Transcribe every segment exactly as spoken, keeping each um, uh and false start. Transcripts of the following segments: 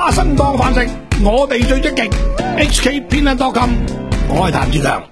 花生當飯食，我哋最積極。H K 偏袒 dot com， 我係譚志強。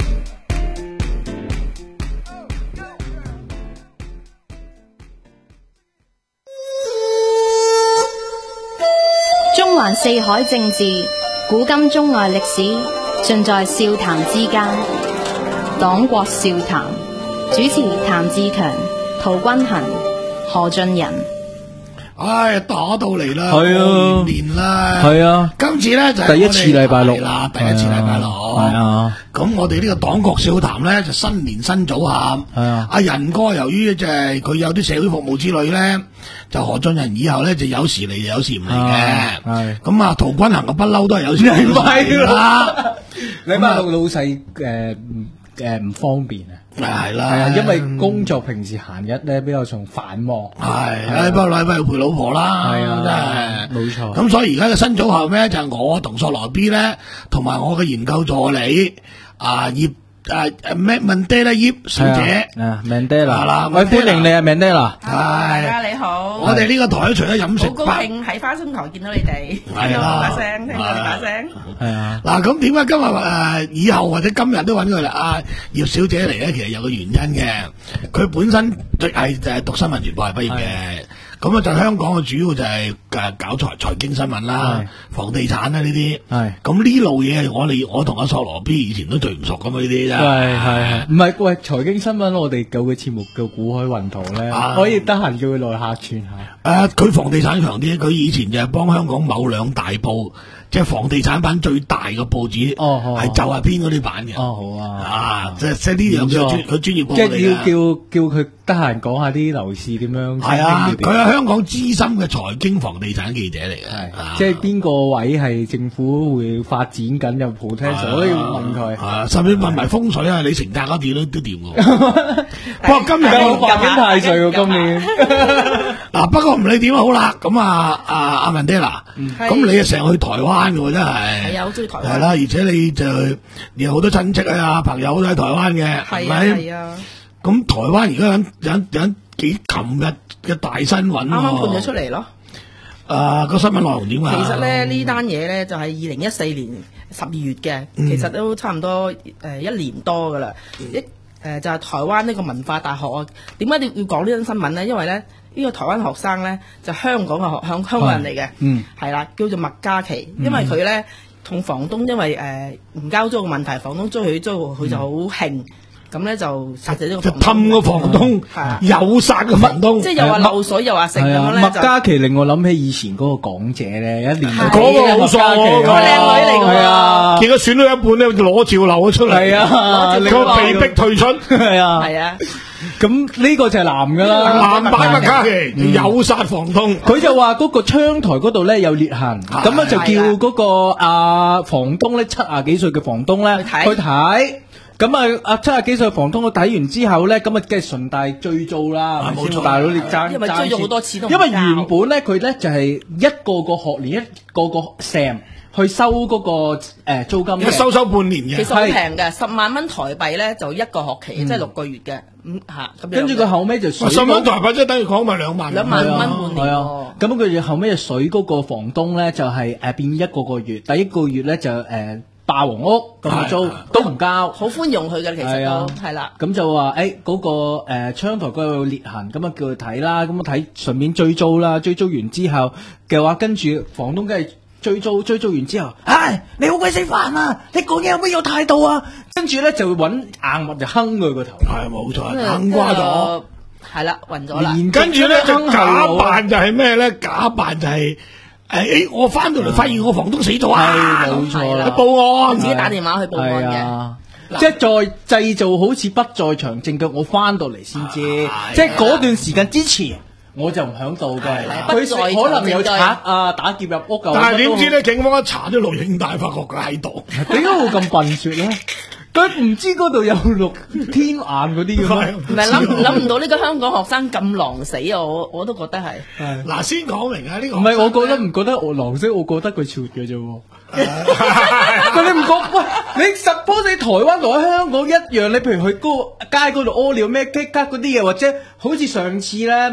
中環四海政治，古今中外歷史，盡在笑談之間。黨國笑談，主持譚志強、陶君行、何俊仁。 唉，打到嚟啦， 係啊， 年啦， 係啊， 今次咧就係第一次禮拜六啦，第一次禮拜六， 係啊。 咁我哋呢個黨國笑談咧就新年新組合， 係啊。 阿仁哥由於就係佢有啲社會服務之類咧，就何俊仁以後咧就有時嚟有時唔嚟嘅， 係。 咁啊，陶君行嘅不嬲都係有時嚟， 係啦。 禮拜六老細誒誒唔方便啊。 係啦， 係啊，因為工作平時閒日咧比較重繁忙， 係，不過禮拜要陪老婆啦， 係啊， 真係冇錯。 咁所以而家嘅新組合咧，就係我同索羅 B 咧，同埋我嘅研究助理啊葉啊咩 Mandela 葉小姐啊 Mandela 啦， 喂，歡迎你啊 Mandela， 係大家你好， 我哋呢個台除咗飲食， 好高興喺花生台見到你哋， 係啦， 把聲聽到你把聲， 係啊。 嗱，咁點解今日誒以後或者今日都揾佢啦？阿葉小姐嚟咧，其實有個原因嘅，佢本身係就係讀新聞傳播係畢業嘅。咁啊，就香港嘅主要就係誒搞財財經新聞啦、房地產啦呢啲。係咁呢路嘢，我哋我同阿索羅 B 以前都最唔熟噶嘛呢啲啫。 係係，唔係喂財經新聞，我哋有個節目叫股海運圖咧，可以得閒叫佢來客串下。 誒，佢房地產強啲，佢以前就係幫香港某兩大報，即係房地產版最大嘅報紙， 哦， 係就係編嗰啲版嘅。 哦，好啊。 啊，即係即係呢樣佢專佢專業過即我哋係要叫叫佢得閒講下啲樓市點樣。 係啊，佢係香港資深嘅財經房地產記者嚟嘅。係， 即係邊個位係政府會發展緊有 potential，可以問佢。 係，甚至問埋風水啊，李成達嗰啲都都掂喎。不過今日我發緊太歲喎，今年。 嗱，不過唔理點好啦，咁啊啊阿 Mandela，咁你啊成日去台灣嘅喎，真係。 係啊，好中意台灣。 係啦，而且你就有好多親戚啊、朋友都喺台灣嘅，係咪？ 係啊。 咁台灣而家有有有幾琴日嘅大新聞喎。啱啱判咗出嚟咯。 啊，個新聞內容點啊？ 其實咧呢單嘢咧就係二零一四年十二月嘅，其實都差唔多誒一年多噶啦。一誒就係台灣呢個文化大學啊，點解你要講呢單新聞咧？因為咧呢個台灣學生咧就香港嘅學香香港人嚟嘅，嗯，係啦，叫做麥嘉琪，因為佢咧同房東因為誒唔交租嘅問題，房東追佢租，佢就好興。咁咧就殺死咗個就氹個房東，有殺個房東， 即係又話漏水又話食咁樣咧。 麥嘉琪令我諗起以前嗰個港姐咧，一年嗰個好傻， 嗰個靚女嚟㗎嘛。 結果選到一半咧，攞照漏咗出嚟， 係啊， 個被逼退出， 係啊， 係啊。 咁呢個就係男㗎啦， 男版麥嘉琪有殺房東， 佢就話嗰個窗台嗰度咧有裂痕，咁啊就叫嗰個啊房東咧七啊幾歲嘅房東咧去睇。咁啊，阿七十幾歲房東佢睇完之後咧，咁啊梗係順帶追租啦， 冇錯， 大佬你爭， 因為追咗好多次都唔因為原本咧佢咧就係一個個學年一個個 sem 去收嗰個誒租金， 一收收半年嘅， 其實好平嘅，十萬蚊台幣咧就一個學期，即係六個月嘅，咁嚇咁樣。跟住佢後尾就水十萬台幣即係等於講埋兩萬， 兩萬蚊半年。 咁佢哋後尾就水嗰個房東咧就係誒變一個個月，第一個月咧就誒。霸王屋咁租都唔交， 好寬容佢嘅，其實都係啦。 咁就話誒嗰個誒窗台嗰度裂痕，咁啊叫佢睇啦，咁啊睇順便追租啦，追租完之後嘅話，跟住房東梗係追租，追租完之後，唉你好鬼死煩啊！你講嘢有咩有態度啊？跟住咧就揾硬物就哼佢個頭， 係冇錯，坑瓜咗， 係啦暈咗啦。 跟住咧就假扮就係咩咧？假扮就係。誒誒，我翻到嚟發現我房東死咗啊！ 冇錯啦， 報案， 自己打電話去報案嘅，即係再製造好似不在場證據，我翻到嚟先知，即係嗰段時間之前我就唔響度嘅，佢可能有賊啊打劫入屋， 但係點知咧？警方一查啲錄影帶，發覺佢喺度， 點解會咁笨拙咧？佢唔知嗰度有六天眼嗰啲嘅咩？ 唔係諗諗唔到呢個香港學生咁狼死啊！我我都覺得係。 嗱，先講明啊，呢個唔係我覺得唔覺得我狼死，我覺得佢潮嘅啫。佢你唔覺喂？你 suppose 你台灣同喺香港一樣，你譬如去嗰個街嗰度屙尿咩 K 卡嗰啲嘢，或者好似上次咧。誒、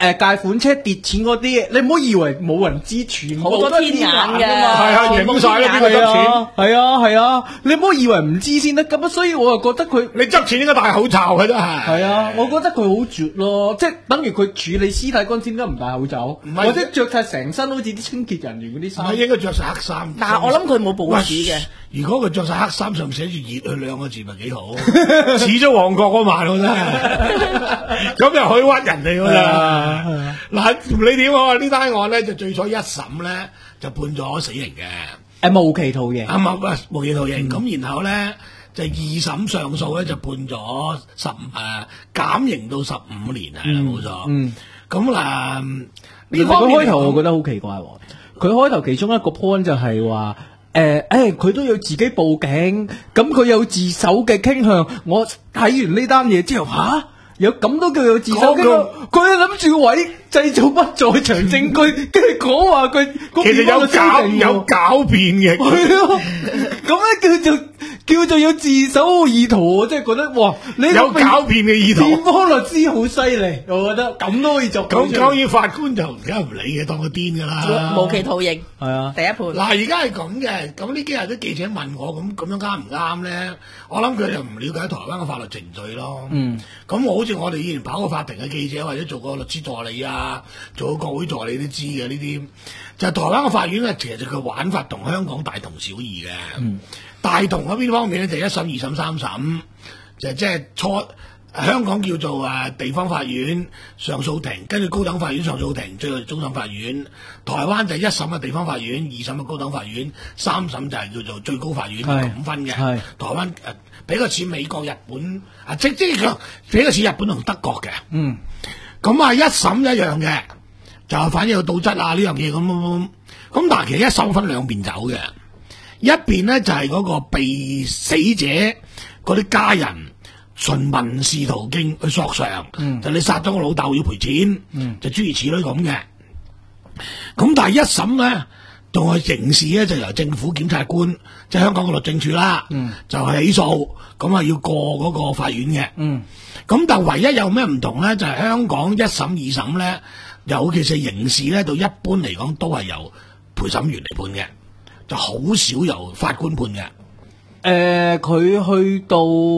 誒貸款車跌錢嗰啲，你唔好以為冇人知，全部好多都係天眼㗎㗎嘛。 係啊，影晒啦，邊個執錢？ 係啊係啊，你唔好以為唔知先得，咁啊，所以我又覺得佢。 你執錢應該戴口罩嘅都係。 係啊，我覺得佢好絕咯，即係等於佢處理屍體嗰陣時點解唔戴口罩， 唔係或者着晒成身好似啲清潔人員嗰啲唔衫。 係應該着晒黑衫。 但係我諗佢冇部署嘅。 如果佢着晒黑衫，上面寫住熱佢兩個字，咪幾好？似咗旺角嗰晚喎真係，咁又可以屈人哋㗎咋？嗱，你點啊？呢單案咧就最初一審咧就判咗死刑嘅， 誒無期徒刑。 啱啱啊無期徒刑。咁然後咧就二審上訴咧就判咗十誒減刑到十五年係啦，冇錯。 嗯， 咁嗱呢佢方面開頭我覺得好奇怪喎，佢開頭其中一個 point 就係話。誒誒，佢、欸、都要自己報警，咁佢有自首嘅傾向。我睇完呢單嘢之後，吓、啊、有咁都叫有自首傾向？佢諗住位製造不在場證據，跟住講話佢其實有狡有狡辯嘅， 係咯，咁咧叫做叫做有自首意圖，我真係覺得哇！你有狡辯嘅意圖， 辯方律師好犀利，我覺得咁都可以作。 咁當然法官就梗係唔理嘅，當佢癲㗎啦。 無期徒刑係啊， 第一判。 嗱，而家係咁嘅，咁呢幾日啲記者問我，咁咁樣啱唔啱咧？我諗佢哋唔了解台灣嘅法律程序咯。 嗯， 咁我好似我哋以前跑過法庭嘅記者，或者做過律師助理啊，做過國會助理都知嘅呢啲。就係台灣嘅法院咧，其實佢玩法同香港大同小異嘅。嗯，大同嗰邊方面咧就一審、二審、三審，就即係初香港叫做誒地方法院、上訴庭，跟住高等法院、上訴庭，最後終審法院。台灣就係一審嘅地方法院，二審嘅高等法院，三審就係叫做最高法院咁分嘅。係台灣誒比較似美國、日本啊，即即係比較似日本同德國嘅。嗯，咁啊一審一樣嘅。就反映有倒質啊呢樣嘢咁咁咁，但係其實一審分兩邊走嘅，一邊咧就係、是、嗰個被死者嗰啲家人循民事途徑去索償，嗯、就你殺咗我老豆要賠錢，嗯、就諸如此類咁嘅。咁但係一審咧，仲係刑事咧就由政府檢察官，即係香港嘅律政處啦，嗯、就係起訴，咁啊要過嗰個法院嘅。咁、嗯、但係唯一有咩唔同咧，就係、是、香港一審二審咧。尤其是刑事咧，到一般嚟講都係由陪審員嚟判嘅，就好少由法官判嘅。誒、 呃，佢去到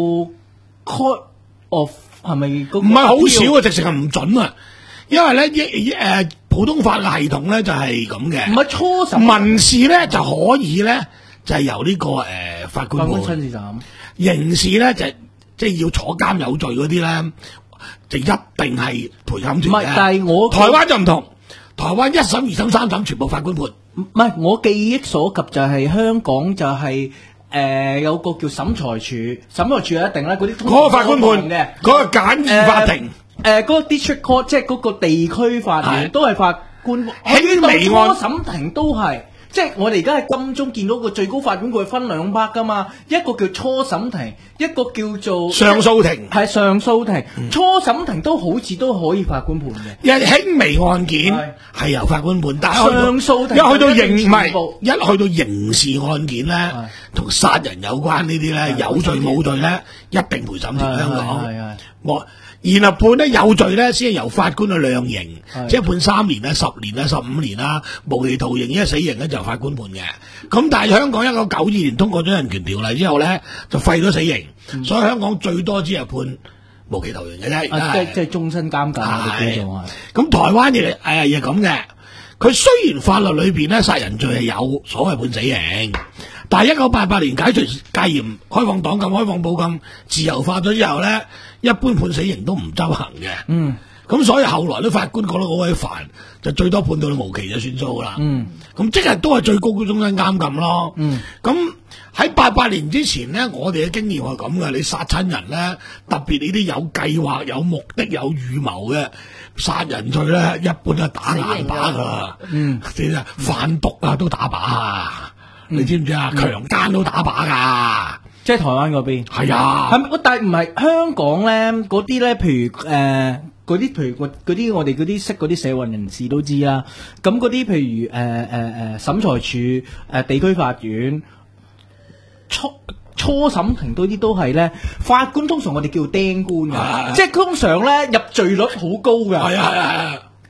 court of 係咪？唔係好少啊，直情係唔準啊！因為咧，一誒、呃、普通法嘅系統咧就係咁嘅。唔係初審民事咧就可以咧，就係、是、由呢、這個誒、呃、法官判。 親自審。 刑事咧就即、是、係要坐監有罪嗰啲咧。就一定係陪審團嘅，唔係，但係我台灣就唔同，台灣一審、二審、三審全部法官判。 唔係，我記憶所及就係香港就係、是、誒、呃、有個叫審裁處，審裁處一定啦，嗰啲嗰個法官判嘅，嗰個簡易法庭，誒嗰、 呃呃嗰個 district court 即係嗰個地區法院都係法官， 輕微案初審庭都係。即係我哋而家喺金鐘見到個最高法院，佢分兩 part 噶嘛，一個叫初審庭，一個叫做上訴庭， 係上訴庭。嗯、初審庭都好似都可以法官判嘅， 一輕微案件係由法官判，但係上訴庭一去到刑唔係一去到刑事案件咧，同殺人有關呢啲咧，有罪冇罪咧，一定陪審團香港。我然後判咧有罪咧，先係由法官去量刑，即係判三年啊、十年啊、十五年啊，無期徒刑，因為死刑咧就法官判嘅。咁但係香港一九九二年通過咗人權條例之後咧，就廢咗死刑，嗯、所以香港最多只係判無期徒刑嘅啫。 啊、即係即係終身監禁啊！ 咁台灣亦誒亦咁嘅。佢雖然法律裏邊咧殺人罪係有所謂判死刑，但係一九八八年解除戒嚴、開放黨禁、開放報禁、自由化咗之後咧，一般判死刑都唔執行嘅。嗯，咁所以後來啲法官覺得好鬼煩，就最多判到你無期就算數啦。嗯，咁即係都係最高嘅終身監禁咯。嗯，咁喺八八年之前咧，我哋嘅經驗係咁嘅，你殺親人咧，特別呢啲有計劃、有目的、有預謀嘅殺人罪咧，一般都係打硬把噶。嗯，即係販毒啊都打靶啊，嗯、你知唔知啊？強姦、嗯、都打靶噶。 即係台灣嗰邊係啊， 係但係唔係香港咧嗰啲咧，譬如誒嗰啲，譬如嗰啲我哋嗰啲識嗰啲社運人士都知啦。咁嗰啲譬如誒誒誒審裁處、誒、呃、地區法院、初初審庭嗰啲都係咧，法官通常我哋叫釘官嘅，啊、即係通常咧入罪率好高嘅。 係啊係啊係啊，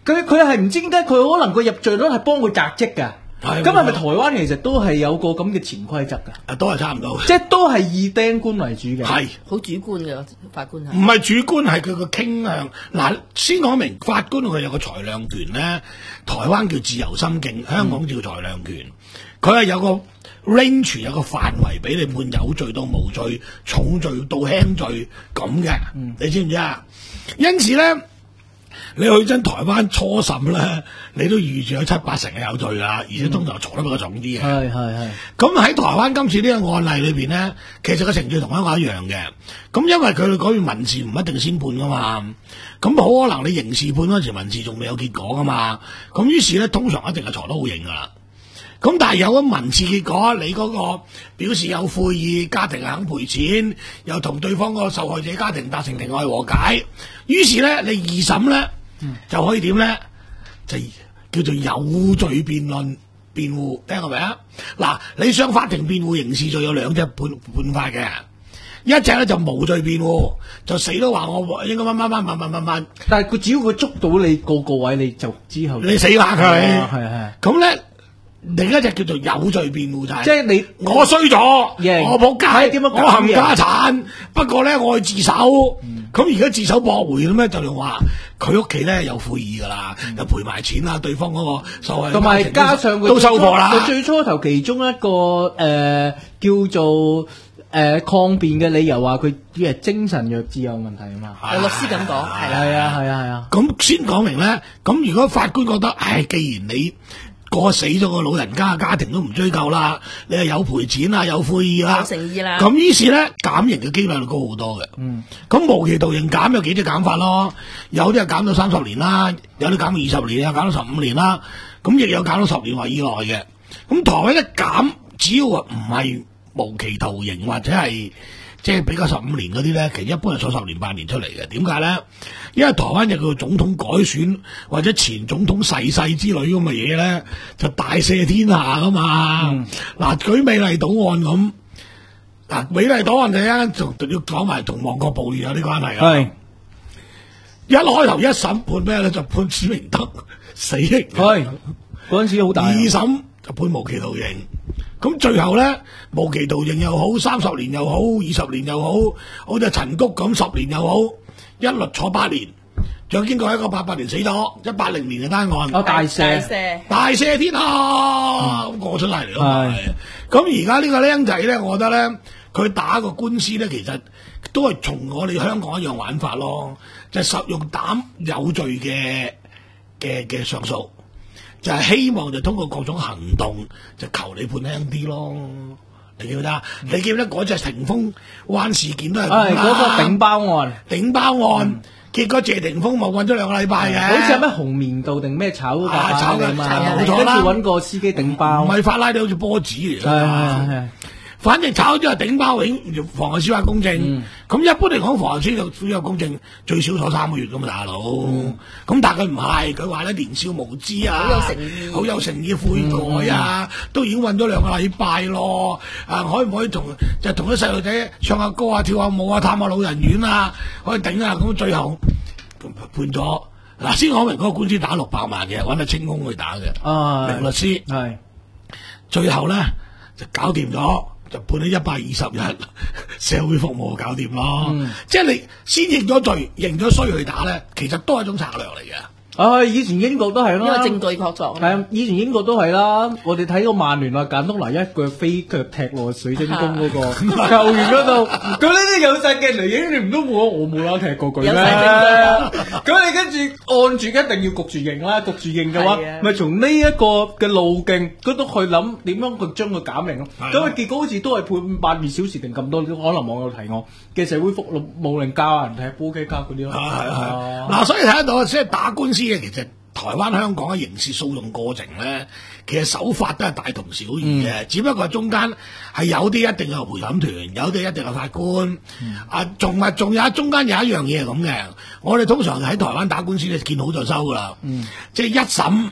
佢佢係唔知點解佢可能個入罪率係幫佢擲職㗎。 係咁係咪台灣其實都係有個咁嘅潛規則㗎？ 啊，都係差唔多。 即係都係以釘官為主嘅。 係好主觀嘅法官係。 唔係主觀，係佢個傾向。嗱，先講明法官佢有個裁量權咧，台灣叫自由心證，香港叫裁量權。佢係有個 range 有個範圍俾你判有罪到無罪、重罪到輕罪咁嘅。嗯、你知唔知啊？因此咧，你去真台灣初審咧，你都預住有七八成係有罪啦，而且通常坐得比較重啲嘅。係係係。咁喺台灣今次呢個案例裏邊咧，其實個程序同香港一樣嘅。咁因為佢哋嗰邊民事唔一定先判噶嘛，咁好可能你刑事判嗰時民事仲未有結果噶嘛。咁於是咧，通常一定係坐得好刑噶啦。咁但係有咗民事結果，你嗰個表示有悔意，家庭肯賠錢，又同對方個受害者家庭達成庭外和解，於是咧你二審咧、嗯、就可以點咧？就叫做有罪辯論辯護，聽過未啊？嗱，你上法庭辯護刑事罪有兩隻判判法嘅，一隻咧就無罪辯護，就死都話我應該乜乜乜乜乜乜乜， 但係佢只要佢捉到你個個位，你就之後你死下佢， 係係咁咧。另一隻叫做有罪辯護就係， 即係你我衰咗，我仆街，我冚家產，不過咧我去自首，咁而家自首駁回咁咧就用話佢屋企咧有悔意噶啦，嗯、又賠埋錢啦，對方嗰個受害人同埋加上佢都收貨啦。 佢最初頭其中一個誒、呃、叫做誒、呃、抗辯嘅理由話佢啲係精神弱智有問題啊嘛， 有律師咁講，係啦， 係啊係啊係啊。咁、 啊、先講明咧，咁如果法官覺得，唉，既然你個死咗個老人家嘅家庭都唔追究啦，你係有賠錢啊，有悔意啦， 有誠意啦。咁於是咧減刑嘅機率高好多嘅。嗯，咁無期徒刑減有幾隻減法咯？有啲係減到三十年啦，有啲減到二十年，有減到十五年啦。咁亦有減到十年或以內嘅。咁台灣一減，只要唔係無期徒刑或者係即係比較十五年嗰啲咧，其實一般係坐十年八年出嚟嘅。點解咧？因為台灣有個總統改選或者前總統逝世之類咁嘅嘢咧，就大赦天下噶嘛。嗱、嗯，舉美麗島案咁，嗱美麗島案第一仲仲要講埋同旺角暴亂有啲關係啊。係一開頭一審判咩咧？就判史明德死刑。係嗰陣時好大。二審就判無期徒刑。咁最後咧，無期徒刑又好，三十年又好，二十年又好，好似陳菊咁十年又好。一律坐八年，仲經過一個八八年死咗，一八零年嘅單案， 哦大赦， 大赦天下咁過出嚟嚟咯。係咁而家呢個僆仔咧，我覺得咧，佢打個官司咧，其實都係從我哋香港一樣玩法咯，就係、實用膽有罪嘅嘅嘅上訴，就係、是、希望就通過各種行動就求你判輕啲咯。你記唔記得？嗯、你記唔記得嗰隻霆鋒灣事件都係係嗰個頂包案， 頂包案，嗯、結果謝霆鋒冇揾咗兩個禮拜嘅， 好似係咩紅棉道定咩炒嗰架炒嘅嘛，冇錯跟住揾個司機頂包， 唔係法拉利好似波子嚟㗎。反正炒咗係頂包，已經妨礙司法公正。咁、嗯、一般嚟講，妨礙司法公正最少坐三個月咁嘛，大佬。咁、嗯、但係佢唔係，佢話咧年少無知啊，好有誠意，好有誠意悔改啊，嗯、都已經韞咗兩個禮拜咯。啊，可唔可以同就同啲細路仔唱下歌啊、跳下舞啊、探下老人院啊，可以頂啊？咁最後判咗嗱，先講明嗰個官司打六百萬嘅，揾阿清空去打嘅， 啊， 名律師係最後咧就搞掂咗。就判咗一百二十日社會服務搞掂咯，嗯、即係你先認咗罪，認咗衰去打咧，其實都係一種策略嚟嘅。 唉、哎，以前英國都係啦， 因為證據確鑿。 係啊，以前英國都係啦。我哋睇過曼聯話簡東拿一腳飛腳踢落水晶宮嗰個球員嗰度，咁呢啲有晒鏡嚟影，你唔都冇我冇啦踢過佢咩？有晒證據。咁你跟住按住一定要焗住認啦，焗住認嘅話，咪從呢一個嘅路徑嗰度去諗點樣去將佢減刑咯。咁啊結果好似都係判八二小時定咁多，可能網友提我嘅社會服務令教人踢波 K 卡嗰啲咯。係係係。嗱，所以睇得到即係打官司。其實台灣、香港嘅刑事訴訟過程咧，其實手法都係大同小異嘅，嗯、只不過中間係有啲一定有陪審團，有啲一定有法官，嗯、啊，仲係仲有中間有一樣嘢係咁嘅。我哋通常喺台灣打官司咧，見好就收噶啦，嗯、即係一審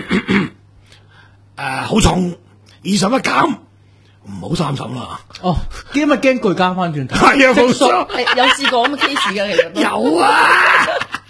誒好重，二審一減，唔好三審啦。 哦，因為驚佢加翻轉頭。 係啊，冇錯， 有試過咁嘅 case 㗎，其實都有啊。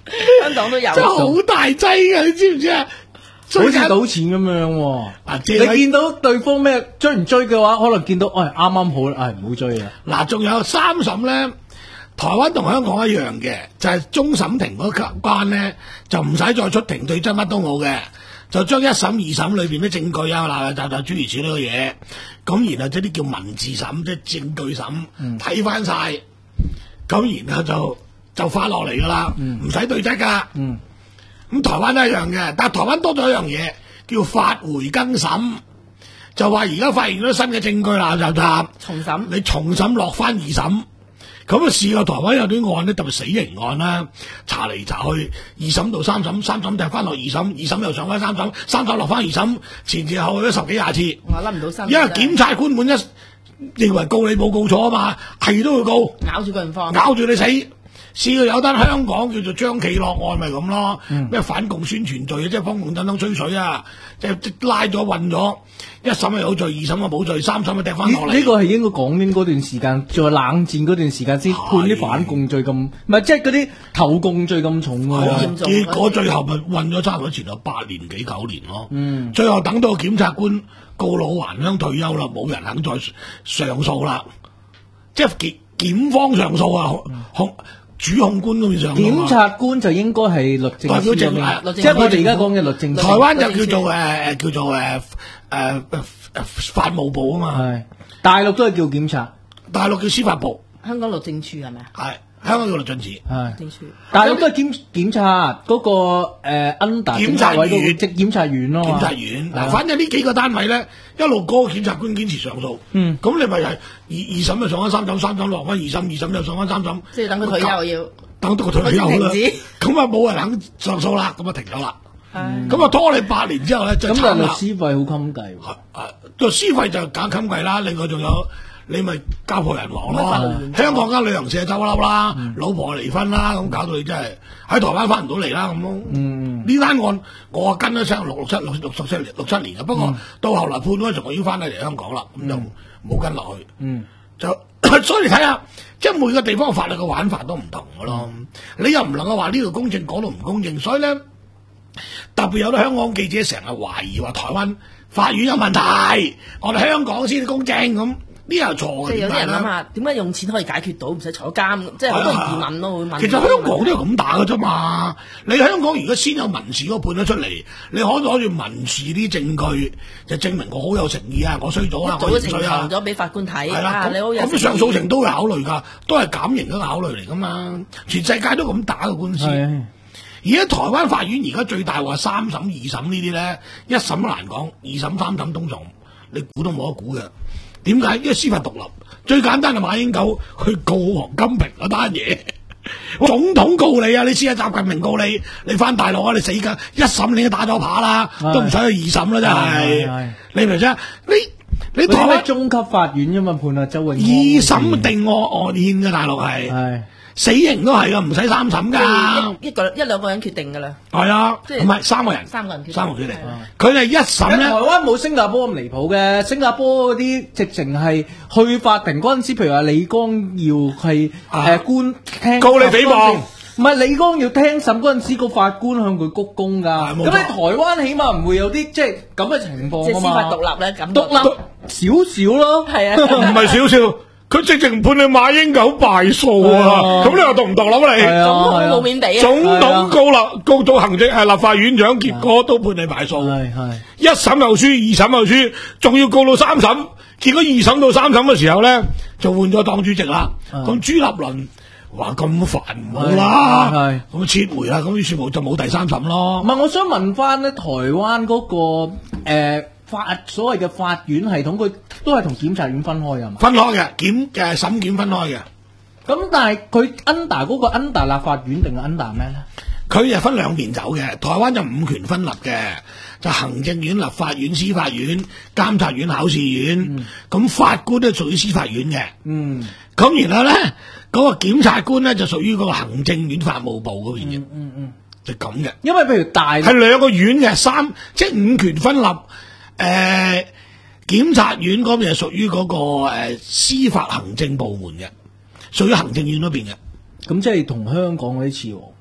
香港都有。 真係好大劑㗎，你知唔知啊？ 好似賭錢咁樣喎。 啊， 你見到對方咩追唔追嘅話，可能見到，哎，啱啱好啦，哎，唔好追啦。 嗱，仲有三審咧，台灣同香港一樣嘅，就係終審庭嗰關咧，就唔使再出庭對質乜都冇嘅，就將一審、二審裏邊啲證據啊、嗱嗱嗱諸如此類嘅嘢，咁然後即啲叫文字審，即係證據審，睇翻晒，咁然後就就發落嚟噶啦，唔使、嗯、對質噶。 嗯， 咁台灣都一樣嘅，但係台灣多咗一樣嘢，叫發回更審，就話而家發現咗新嘅證據啦，就就重審， 你重審落翻二審。咁啊，試過台灣有啲案咧，特別死刑案啦，查嚟查去，二審到三審，三審踢翻落二審，二審又上翻三審，三審落翻二審，前前後後都十幾廿次。 我諗唔到新。 因為檢察官本一認為告你冇告錯啊嘛，係都要告， 咬住個人放， 咬住你死。試過有單香港叫做張啟樂案，咪咁咯，咩、嗯、反共宣傳罪，即係幫共等等吹水啊，即係拉咗混咗，一審係有罪，二審係冇罪，三審咪掟翻落嚟。 呢個係應該講緊嗰段時間，在冷戰嗰段時間先判啲反共罪咁，唔係即係嗰啲投共罪咁重喎、啊。 結果最後咪混咗差唔多前後八年幾九年咯。嗯，最後等到檢察官告老還鄉退休啦，冇人肯再上訴啦，即係檢檢方上訴啊，控。嗯主控官嗰邊上， 檢察官就應該係律政司咁樣，即係我哋而家講嘅律政司。 台灣就叫做誒誒叫做誒誒誒法務部啊嘛。係， 大陸都係叫檢察， 大陸叫司法部。 香港律政處係咪啊？ 係，香港叫律政處。 係，大陸都係檢檢察嗰個誒 under 檢察院， 即檢察院咯。 檢察院嗱，反正呢幾個單位咧，一路嗰個檢察官堅持上訴。嗯，咁你咪係二二審就上翻三審，三審落翻二審，二審又上翻三審。 即係等佢退休要。 等到佢退休啦，咁啊冇人肯上訴啦，咁啊停咗啦。咁啊拖你八年之後咧，就咁啊律師費好襟計。 啊，律師費就梗襟計啦。另外仲有你咪家破人亡咯。香港間旅行社執笠啦，老婆離婚啦，咁搞到你真係喺台灣翻唔到嚟啦咁咯。呢單案我跟咗成六六七六六十七年六七年嘅，不過到後來判咗，仲我已經翻嚟嚟香港啦，咁就冇跟落去。嗯，就所以你睇下。即係每個地方法律嘅玩法都唔同嘅咯，你又唔能夠話呢度公正，嗰度唔公正，所以咧特別有啲香港記者成日懷疑話台灣法院有問題，我哋香港先公正咁，呢又錯嘅。 即係有啲人諗下，點解用錢可以解決到，唔使坐監？即係好多疑問咯，會問。 其實香港都係咁打嘅啫嘛。你香港如果先有民事嗰個判咗出嚟，你可攞住民事啲證據，就證明我好有誠意啊，我衰咗啊，我唔衰啊， 咗俾法官睇。 係啦，咁上訴庭都會考慮㗎，都係減刑嘅考慮嚟㗎嘛。全世界都咁打嘅官司。而家台灣法院而家最大話三審、二審呢啲咧，一審都難講，二審、三審通常你估都冇得估嘅。點解？因為司法獨立，最簡單係馬英九去告黃金平嗰單嘢，總統告你啊！你試下習近平告你，你翻大陸啊！你死㗎！一審你都打咗靶啦，都唔使去二審啦，真係。你明唔明？你你台灣中級法院啫嘛，判啊周永康二審定案案憲嘅大陸係。死刑都係噶，唔使三審噶， 一個一兩個人決定噶啦。 係啊，唔係三個人， 三個人決定， 三個決定。佢哋一審咧， 台灣冇新加坡咁離譜嘅，新加坡嗰啲直情係去法庭嗰陣時，譬如話李光耀係誒官聽告你誹謗， 唔係李光耀聽審嗰陣時，個法官向佢鞠躬噶。咁你台灣起碼唔會有啲即係咁嘅情況啊嘛。 即係司法獨立咧，咁獨立少少咯，係啊， 唔係少少。佢直情判你馬英九敗訴啊！咁你又獨唔獨立啊？你總統冇面地啊！ 總統告立告到行政係立法院長，結果都判你敗訴。 係係一審又輸，二審又輸，仲要告到三審。結果二審到三審嘅時候咧，就換咗黨主席啦。咁朱立倫話咁煩唔好啦，咁撤回啦，咁於是乎就冇第三審咯。 唔係，我想問翻咧，台灣嗰個誒。法所謂嘅法院系統，佢都係同檢察院分開嘅嘛？ 分開嘅，檢嘅審檢分開嘅。 咁但係佢 under 嗰個 under 立法院定係 under 咩咧？ 佢係分兩邊走嘅。台灣就五權分立嘅，就行政院、立法院、司法院、監察院、考試院。咁、嗯、法官都屬於司法院嘅。嗯。咁然後咧，嗰、那個檢察官咧就屬於嗰個行政院法務部嗰邊嘅。嗯嗯嗯。就咁嘅。因為譬如大係兩個院嘅三，即係五權分立。誒、呃，檢察院嗰邊係屬於嗰個誒、呃、司法行政部門嘅，屬於行政院嗰邊嘅。 咁即係同香港嗰啲似喎。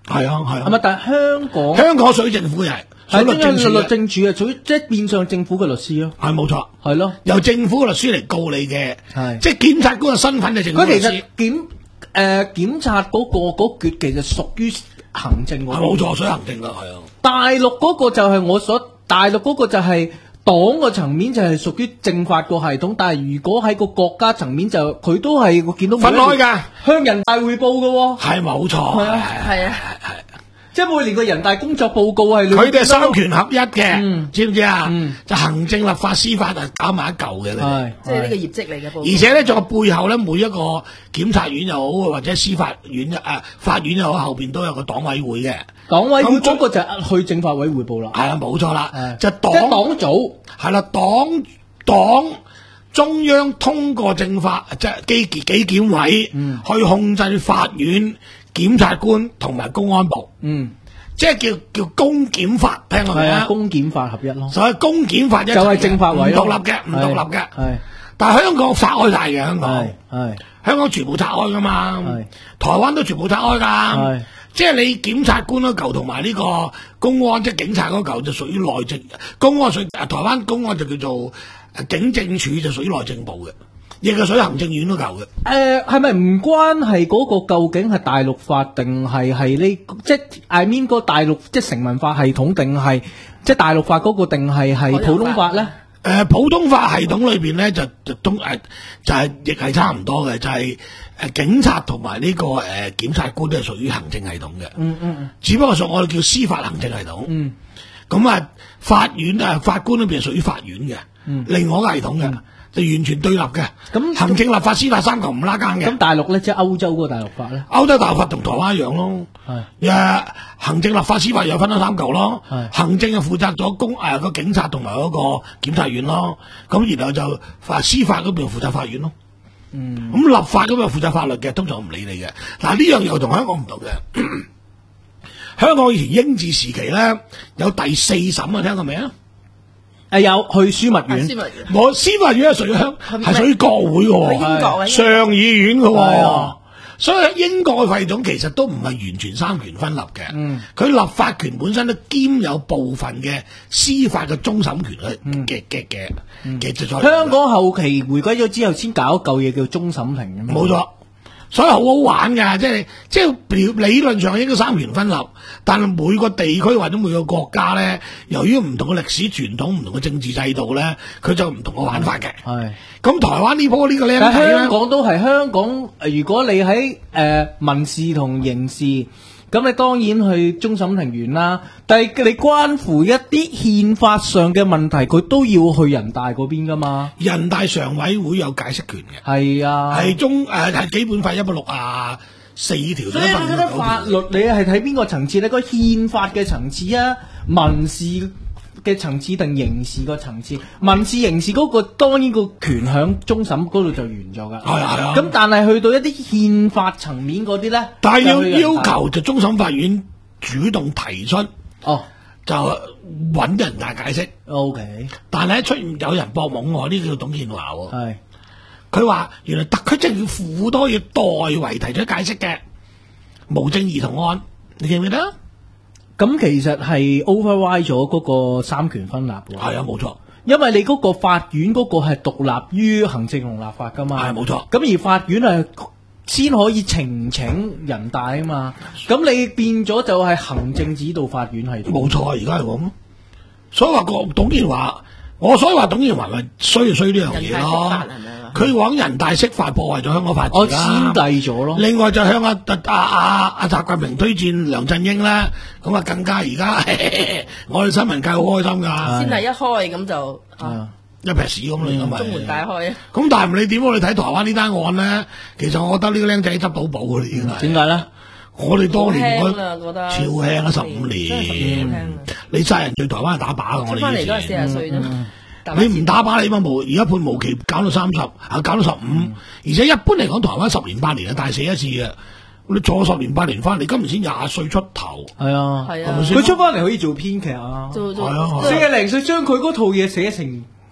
係啊係啊， 係咪？但係香港香港屬於政府嘅係，屬於律政處律嘅， 政處啊，屬於即係變相政府嘅律師咯， 係冇錯， 係咯， 由政府嘅律師嚟告你嘅， 係即係檢察官嘅身份就政府佢其實律師， 檢誒檢察嗰個嗰橛其實屬於行政嗰個， 係冇錯，屬於行政啦，係啊。 大陸嗰個就係我所，大陸嗰個就係黨個層面就係屬於政法個系統，但係如果喺個國家層面就佢都係我見到分開㗎， 向人大匯報嘅喎， 係冇錯， 係啊係啊， 即係每年個人大工作報告係佢哋係三權合一嘅， 嗯知唔知啊？ 嗯就行政、立法、司法就搞埋一嚿嘅。佢哋係即係呢個業績嚟嘅報告。 而且咧，仲有背後咧，每一個檢察院又好，或者司法院啊、法院又好，後邊都有個黨委會嘅。 黨委會咁嗰個就係去政法委匯報啦， 係啦，冇錯啦係， 就黨即係黨組係啦，黨黨中央通過政法，即係紀紀檢委、 嗯去控制法院、檢察官同埋公安部， 嗯即係叫叫公檢法，聽過未係啊， 啊？ 公檢法合一咯， 所以公檢法一齊嘅就係政法委咯唔獨立嘅，唔獨立嘅。 係但係香港拆開晒嘅香港係，係香港全部拆開噶嘛係， 台灣都全部拆開噶係。 即係你檢察官嗰嚿同埋呢個公安，即係警察嗰嚿就屬於內政，公安屬啊台灣公安就叫做誒警政署就屬於內政部嘅，亦係屬於行政院嗰嚿嘅。 誒係咪唔關係嗰個究竟係大陸法定係係呢？即係 I mean 個大陸即係成文法系統定係即係大陸法嗰個定係係普通法咧？ 誒、呃、普通法系統裏邊咧就就東誒就係亦係差唔多嘅，就係、誒警察同埋呢個誒、呃、檢察官都係屬於行政系統嘅。 嗯嗯嗯只不過上我哋叫司法行政系統。 嗯咁啊，法院啊法官嗰邊係屬於法院嘅， 嗯另外一個系統嘅，就完全對立嘅。 咁行政、立法、司法三嚿唔拉更嘅。 咁大陸咧即係歐洲嗰個大陸法咧？ 歐洲大陸法同台灣一樣咯。 係誒，行政、立法、司法又分咗三嚿咯。 係行政就負責咗公誒個警察同埋嗰個檢察院咯。咁然後就法司法嗰邊負責法院咯。 嗯咁立法嗰邊負責法律嘅，通常唔理你嘅。嗱呢樣又同香港唔同嘅。香港以前英治時期咧有第四審啊，聽過未啊？ 誒有去樞密院啊司。密院我司法院係屬於香係屬於國會嘅喎， 英國嘅上議院嘅係喎啊， 所以英國嘅系統其實都唔係完全三權分立嘅。 嗯， 佢立法權本身都兼有部分嘅司法嘅終審權嘅嘅嘅嘅嘅就在香港後期回歸咗之後，先搞一嚿嘢叫終審庭咁。 冇錯。所以好好玩㗎，即係即係理理論上應該三權分立，但係每個地區或者每個國家咧，由於唔同嘅歷史傳統、唔同嘅政治制度咧，佢就唔同嘅玩法嘅。 係。 咁台灣呢波呢個僆但仔咧香，港都係香港，誒如果你喺誒、呃、民事同刑事，咁你當然去終審庭院啦。但係你關乎一啲憲法上嘅問題，佢都要去人大嗰邊噶嘛。 人大常委會有解釋權嘅， 係啊， 係中誒係基本法一百六啊四條， 所以你覺得法律你係睇邊個層次？你個憲法嘅層次啊，民事嘅層次定刑事個層次？民事刑事嗰個當然個權響終審嗰度就完咗㗎。 係啊係啊。 咁但係去到一啲憲法層面嗰啲咧， 但係要就去人大要求就終審法院主動提出， 哦就揾人大解釋。 ，OK， 但係咧出現有人搏懵喎，呢個叫董建華喎。 係佢話原來特區政府好多嘢代為提出解釋嘅，無證兒童案，你記唔記得？ 咁其實係 override 咗嗰個三權分立喎。 係啊，冇錯， 因為你嗰個法院嗰個係獨立於行政同立法噶嘛。 係冇錯。 咁而法院係先可以呈請人大啊嘛。咁你變咗就係行政指導法院係冇錯啊，而家係咁。所以話個董建華，我所以話董建華咪衰就衰呢樣嘢人大釋咯法係咪啊。 佢往人大釋法破壞咗香港法治我啦。 先遞咗咯。 另外就向阿阿阿阿習近平推薦梁振英啦，咁啊更加而家我哋新聞界好開心㗎， 先係一開咁就啊啊一撇屎咁嚟㗎嘛。 中門大開啊！ 咁但係唔理點，我哋睇台灣呢單案咧，其實我覺得呢個僆仔執到寶㗎啦，已經係。 點解咧？ 我哋當年我好輕啦覺得超輕啊，十五真係十五年年。 你殺人罪台灣係打靶㗎，我出哋以翻嚟都係四前。 十歲啫。 你唔打靶你嘛無，而家判無期搞到三十，啊搞到十五、而且一般嚟講台灣十年八年啊大死一次嘅，你坐十年八年翻嚟，今年先廿歲出頭， 係啊， 係啊係咪先佢出翻嚟可以做編劇啊。 做做係啊四廿零歲將佢嗰套嘢寫成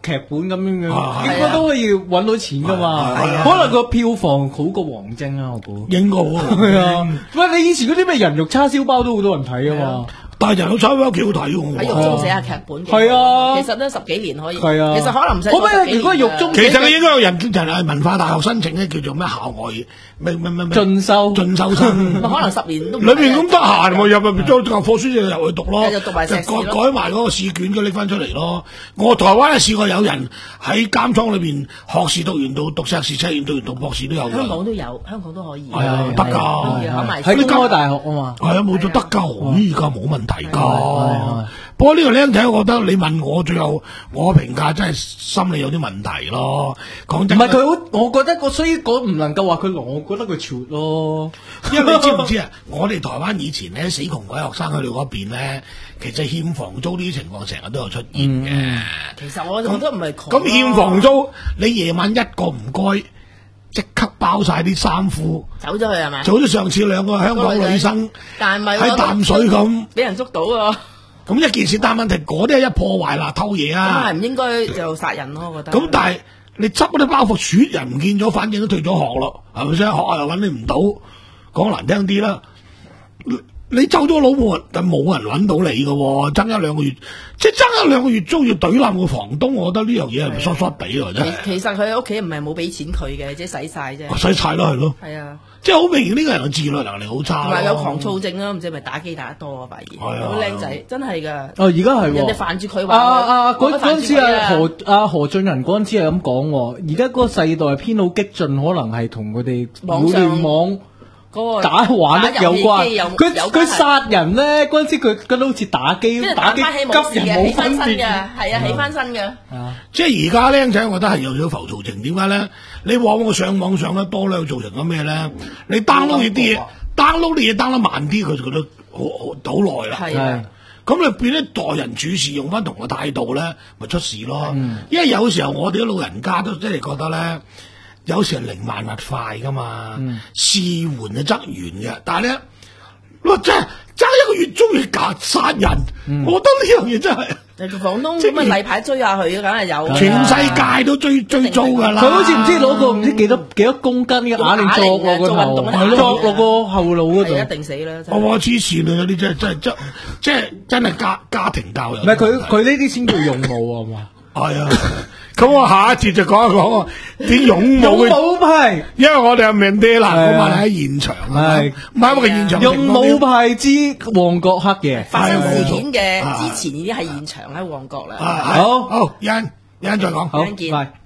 劇本咁樣樣， 啊應該都可以揾到錢噶嘛。 係啊可能個票房好過王晶啊，我估。 應該喎。 係啊，喂，你以前嗰啲咩人肉叉燒包都好多人睇啊嘛。 但係人肉叉燒包幾好睇喎。 喺獄中寫下劇本。 係啊， 其實都十幾年可以。 係啊， 其實可能唔使。 可唔可以如果獄中？ 其實你應該有人人係文化大學申請咧，叫做咩校外咩咩咩咩進修進修生。 可能十年都。 裏面咁得閒喎，入入將教科書就入去讀咯， 就讀埋碩士咯改改埋嗰個試卷，佢拎翻出嚟咯。我台灣咧試過有人喺監倉裏邊學士讀完到讀碩士，出完讀完讀博士都有㗎。 香港都有，香港都可以。 係啊，得㗎。 考埋喺公開大學啊嘛。 係啊，冇咗得㗎，依家冇問題係㗎。不過呢個僆仔，我覺得你問我最後我評價真係心理有啲問題咯。講真， 唔係佢好，我覺得個所以講唔能夠話佢狼，我覺得佢潮咯。 因為你知唔知啊？我哋台灣以前咧死窮鬼學生去到嗰邊咧，其實欠房租呢啲情況成日都有出現嘅。 嗯、 其實我覺得唔係窮。 咁欠房租，你夜晚一個唔該，即刻包晒啲衫褲， 走咗去係咪？ 就好似上次兩個香港女生但係喺淡水咁， 俾人捉到喎。 咁一件事，但問題嗰啲係一破壞啦，偷嘢啊！ 咁係唔應該就殺人咯，我覺得。 咁但係你執嗰啲包袱，雪人唔見咗，反正都退咗學咯，係咪先？學校又揾你唔到，講難聽啲啦。你走咗佬冇人，但冇人揾到你嘅喎，爭一兩個月，即係爭一兩個月租要懟冧個房東，我覺得呢樣嘢係咪疏疏地喎真係。 其實佢屋企唔係冇俾錢佢嘅，即係使晒啫。 使晒咯，係咯。 係啊。 即係好明顯呢個人嘅自律能力好差， 同埋有狂躁症啦，唔知係咪打機打得多啊？發現個僆仔真係㗎。 哦，而家係人哋煩住佢話。 啊啊！嗰嗰陣時啊， 何何啊何俊仁嗰陣時係咁講喎，而家嗰個世代係偏好激進，可能係同佢哋互聯網嗰個打玩得有關。佢佢殺人咧嗰陣時，佢覺得好似打機，打機急人冇分別嘅，係啊，起翻身嘅。 即係而家僆仔，我覺得係有咗浮躁症。點解咧？你往往上網上得多咧，造成咗咩咧？你 download 啲嘢，download 啲嘢 download 慢啲，佢就覺得好好好耐啦。 係啊， 咁你變咗待人處事用翻同個態度咧，咪出事咯。因為有時候我哋啲老人家都真係覺得咧，有時係寧萬勿快噶嘛，事緩就則圓嘅。但係咧，哇！真係爭一個月中意搞殺人，我覺得呢樣嘢真係。 房東咁啊，例牌追下佢，梗係有。 全世界都追追租㗎啦。 佢好似唔知攞個唔知幾多幾多公斤嘅啞鈴作落個頭，作落個後腦嗰度， 一定死啦！ 我話黐線啊！有啲真係真係真即係真係家家庭教育。 唔係佢佢呢啲先叫勇武啊嘛。 係啊，咁我下一節就講一講啲勇武嘅。 勇武派， 因為我哋阿 Mandela 嗰晚喺現場啊，唔係因為現場。 勇武派之旺角黑夜發生事件嘅之前已經係現場喺旺角啦。 好，好，一陣一陣再講。 好， 見。 拜。